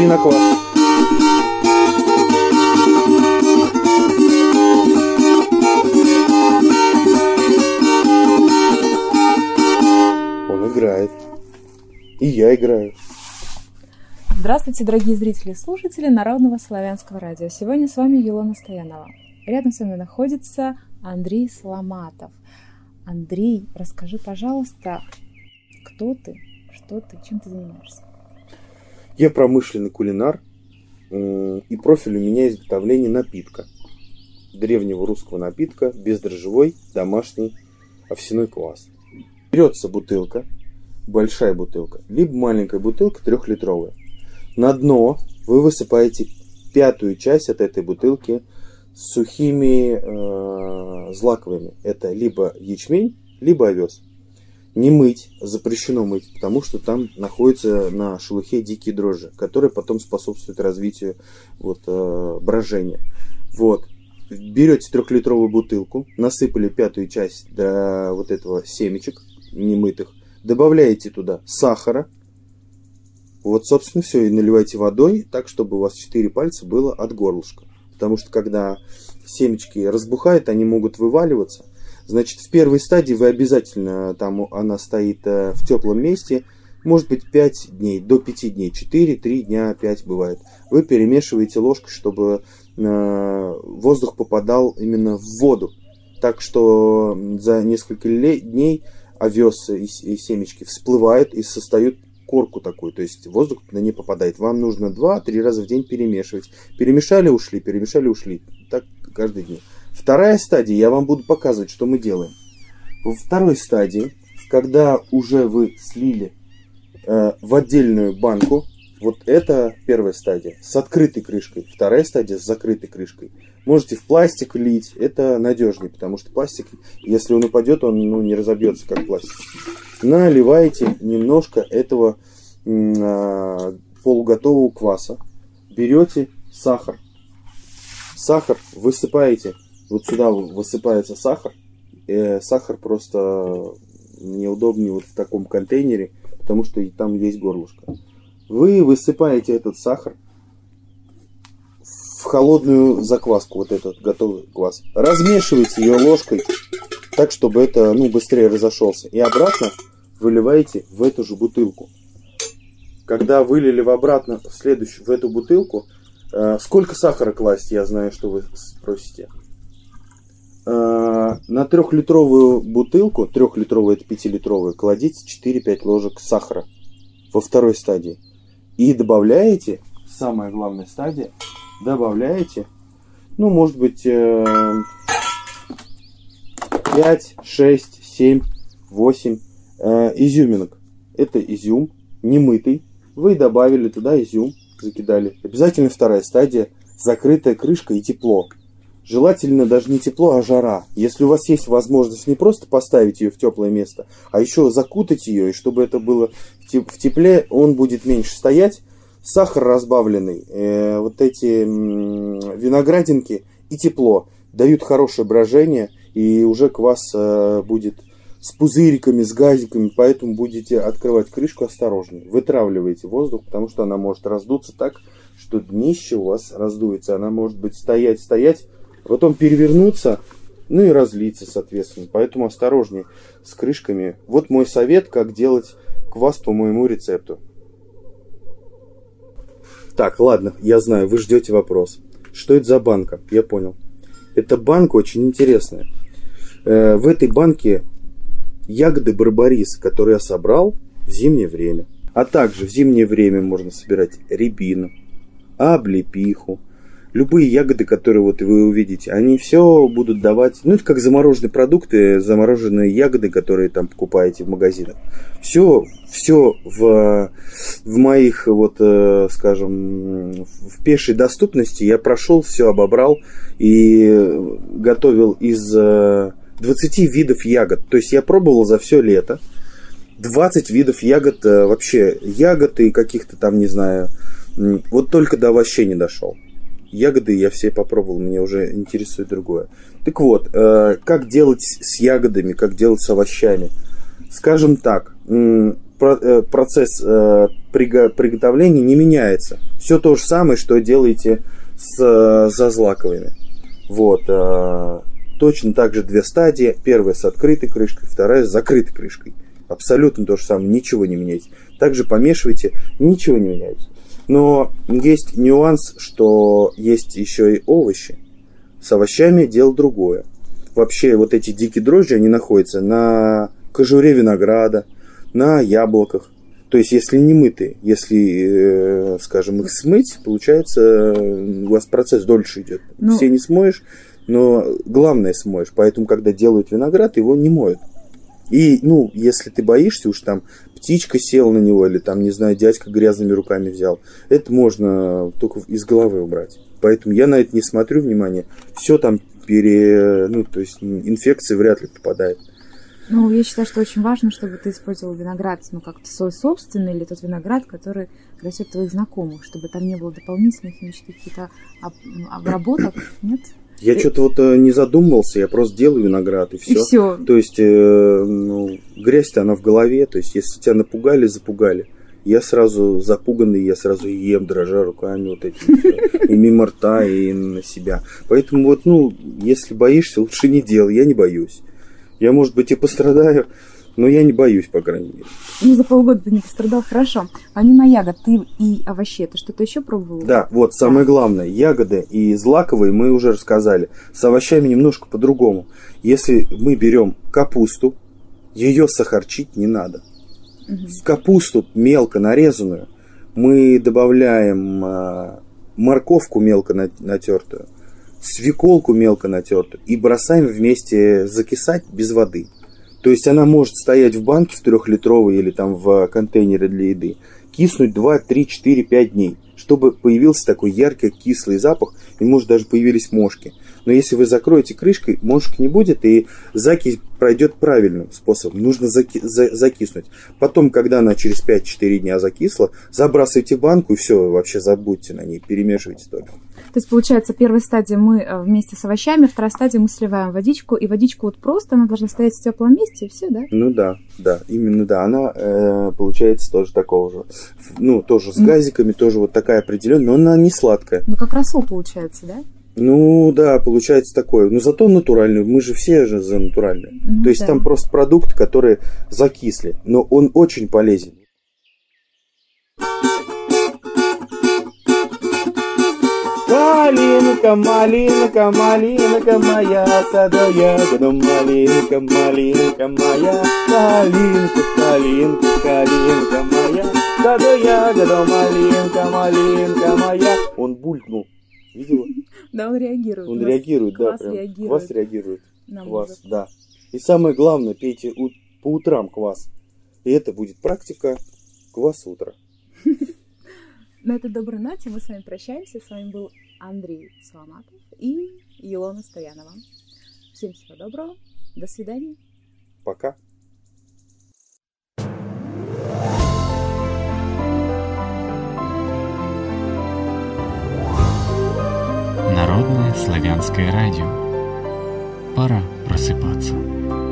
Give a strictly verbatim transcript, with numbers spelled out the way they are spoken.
и на квас. Он играет. И я играю. Здравствуйте, дорогие зрители и слушатели Народного славянского радио. Сегодня с вами Юлана Стоянова. Рядом со мной находится Андрей Соломатов. Андрей, расскажи, пожалуйста, кто ты, что ты, чем ты занимаешься? Я промышленный кулинар, и профиль у меня изготовление напитка. Древнего русского напитка, бездрожжевой, домашний овсяной квас. Берется бутылка, большая бутылка, либо маленькая бутылка трехлитровая. На дно вы высыпаете пятую часть от этой бутылки с сухими э, злаковыми. Это либо ячмень, либо овес. Не мыть, запрещено мыть, потому что там находятся на шелухе дикие дрожжи, которые потом способствуют развитию вот, э, брожения. Вот. Берете трехлитровую бутылку, насыпали пятую часть до вот этого семечек немытых, добавляете туда сахара. Вот, собственно, все, и наливайте водой так, чтобы у вас четыре пальца было от горлышка. Потому что, когда семечки разбухают, они могут вываливаться. Значит, в первой стадии вы обязательно, там она стоит в теплом месте, может быть, пять дней, до пяти дней, четыре, три дня, пять бывает. Вы перемешиваете ложкой, чтобы воздух попадал именно в воду. Так что за несколько дней овес и семечки всплывают и создают корку такую, то есть воздух на ней попадает. Вам нужно два-три раза в день перемешивать. Перемешали, ушли, перемешали, ушли. Так каждый день. Вторая стадия, я вам буду показывать, что мы делаем. Во второй стадии, когда уже вы слили э, в отдельную банку, вот это первая стадия, с открытой крышкой. Вторая стадия с закрытой крышкой. Можете в пластик лить, это надежнее, потому что пластик, если он упадет, он ну, не разобьется, как пластик. Наливаете немножко этого э, полуготового кваса. Берете сахар. Сахар высыпаете. Вот сюда высыпается сахар. Э, сахар просто неудобнее вот в таком контейнере, потому что там есть горлышко. Вы высыпаете этот сахар в холодную закваску, вот этот готовый квас. Размешиваете ее ложкой так, чтобы это ну, быстрее разошелся. И обратно выливаете в эту же бутылку. Когда вылили в обратно в следующую, в эту бутылку, э, сколько сахара класть, я знаю, что вы спросите. Э, на трехлитровую бутылку, трехлитровую это пятилитровую, кладите четыре-пять ложек сахара во второй стадии. И добавляете, самая главная стадия, добавляете, ну, может быть, э, пять, шесть, семь, восемь э, изюминок. Это изюм, немытый. Вы добавили туда изюм, закидали. Обязательно вторая стадия, закрытая крышка и тепло. Желательно даже не тепло, а жара. Если у вас есть возможность не просто поставить ее в теплое место, а еще закутать ее, и чтобы это было в тепле, он будет меньше стоять. Сахар разбавленный, э, вот эти м, виноградинки и тепло дают хорошее брожение, и уже квас э, будет с пузыриками, с газиками, поэтому будете открывать крышку осторожнее. Вытравливаете воздух, потому что она может раздуться так, что днище у вас раздуется. Она может быть стоять, стоять, потом перевернуться, ну и разлиться, соответственно. Поэтому осторожнее с крышками. Вот мой совет, как делать квас по моему рецепту. Так, ладно, я знаю, вы ждете вопрос. Что это за банка? Я понял. Эта банка очень интересная. Э, в этой банке ягоды барбарис, которые я собрал в зимнее время. А также в зимнее время можно собирать рябину, облепиху, любые ягоды, которые вот вы увидите, они все будут давать, ну, это как замороженные продукты, замороженные ягоды, которые там покупаете в магазинах. Все, все в, в моих, вот, скажем, в пешей доступности я прошел, все обобрал и готовил из двадцати видов ягод. То есть я пробовал за все лето двадцать видов ягод, вообще ягод и каких-то там, не знаю, вот только до овощей не дошел. Ягоды я все попробовал, меня уже интересует другое. Так вот, э, как делать с ягодами, как делать с овощами? Скажем так, э, процесс приготовления не меняется. Все то же самое, что делаете с зазлаковыми. Вот. Точно так же две стадии. Первая с открытой крышкой, вторая с закрытой крышкой. Абсолютно то же самое, ничего не меняйте. Также помешивайте, ничего не меняйте. Но есть нюанс, что есть еще и овощи. С овощами дело другое. Вообще вот эти дикие дрожжи, они находятся на кожуре винограда, на яблоках. То есть если не мытые, если, скажем, их смыть, получается, у вас процесс дольше идет. Ну... Все не смоешь, но главное смоешь. Поэтому, когда делают виноград, его не моют. И, ну, если ты боишься, уж там птичка села на него, или там, не знаю, дядька грязными руками взял, это можно только из головы убрать. Поэтому я на это не смотрю внимания. Все там пере... Ну, то есть инфекции вряд ли попадает. Ну, я считаю, что очень важно, чтобы ты использовал виноград, ну, как-то свой собственный, или тот виноград, который растет твоих знакомых, чтобы там не было дополнительных химических каких-то обработок, нет? Я и... что-то вот не задумывался, я просто делаю виноград, и все. И все. То есть, э, ну, грязь-то она в голове, то есть, если тебя напугали, запугали. Я сразу запуганный, я сразу ем, дрожа руками вот этим, и мимо рта, и на себя. Поэтому вот, ну, если боишься, лучше не делай, я не боюсь. Я, может быть, и пострадаю, но я не боюсь, по крайней мере. Ну, за полгода ты не пострадал, хорошо. Помимо ягод, ты и овощей, ты что-то еще пробовал? Да, вот, самое главное, ягоды и злаковые мы уже рассказали. С овощами немножко по-другому. Если мы берем капусту, ее сахарчить не надо. Угу. В капусту мелко нарезанную мы добавляем э, морковку мелко натертую, свеколку мелко натертую и бросаем вместе закисать без воды. То есть она может стоять в банке в трехлитровой или там в контейнере для еды, киснуть два, три, четыре, пять дней, чтобы появился такой яркий кислый запах, и может даже появились мошки. Но если вы закроете крышкой, мошек не будет, и закись пройдет правильным способом. Нужно заки- за- закиснуть. Потом, когда она через пять-четыре дня закисла, забрасывайте в банку, и все, вообще забудьте на ней, перемешивайте только. То есть, получается, первая стадия мы вместе с овощами, вторая стадия мы сливаем водичку, и водичку вот просто, она должна стоять в теплом месте, и все, да? Ну да, да, именно да. Она э, получается тоже такого же, ну, тоже с газиками, mm. тоже вот такая определенная, но она не сладкая. Ну, как рассол получается, да? Ну, да, получается такое. Но зато натуральный. Мы же все же за натуральные. Ну, то есть да. Там просто продукты, которые закисли. Но он очень полезен. Калинка, малинка, малинка моя, сада ягода, малинка, малинка моя. Калинка, калинка, калинка моя, сада ягода, малинка, малинка моя. Он булькнул. Видела? Да, он реагирует. Он реагирует, да, прям. Реагирует. Квас реагирует. На квас, да. И самое главное, пейте у, по утрам квас. И это будет практика квас утра. На этой доброй ноте мы с вами прощаемся. С вами был Андрей Соломатов и Илона Стоянова. Всем всего доброго. До свидания. Пока. Народное славянское радио. Пора просыпаться.